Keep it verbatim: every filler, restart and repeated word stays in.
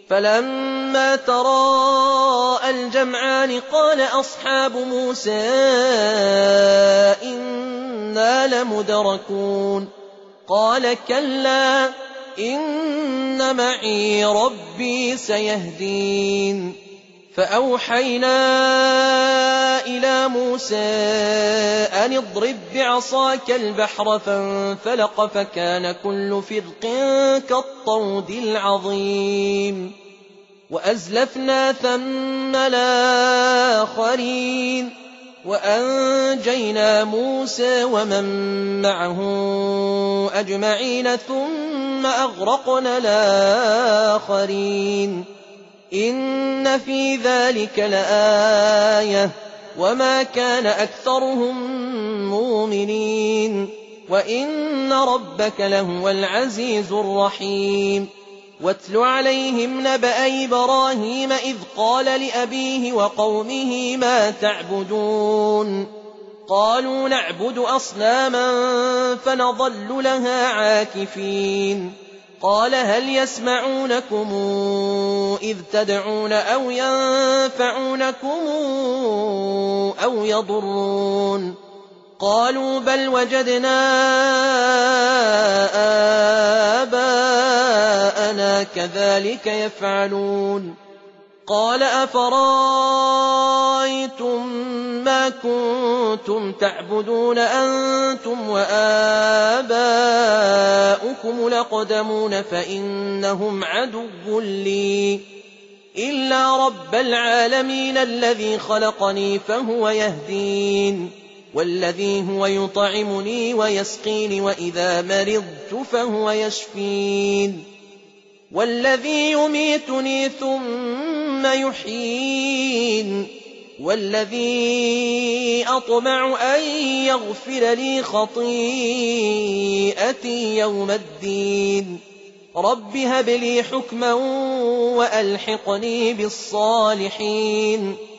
فلما تراءى الجمعان قال أصحاب موسى إنا لمدركون قال كلا إن معي ربي سيهدين فأوحينا إلى موسى أن اضرب بعصاك البحر فانفلق فكان كل فرق كالطود العظيم وأزلفنا ثم الآخرين وأنجينا موسى ومن معه أجمعين ثم أغرقنا الآخرين إن في ذلك لآية وما كان أكثرهم مؤمنين وإن ربك لهو العزيز الرحيم واتل عليهم نبأ إبراهيم إذ قال لأبيه وقومه ما تعبدون قالوا نعبد أصناما فنظل لها عاكفين قال هل يسمعونكم إذ تدعون أو ينفعونكم أو يضرون قالوا بل وجدنا آباءنا كذلك يفعلون قال أفرأيتم ما كنتم تعبدون أنتم وآباؤكم الأقدمون فإنهم عدو لي إلا رب العالمين الذي خلقني فهو يهدين والذي هو يطعمني ويسقين وإذا مرضت فهو يشفين والذي يميتني ثم يحيين والذي أطمع أن يغفر لي خطيئتي يوم الدين رب هب لي حكما وألحقني بالصالحين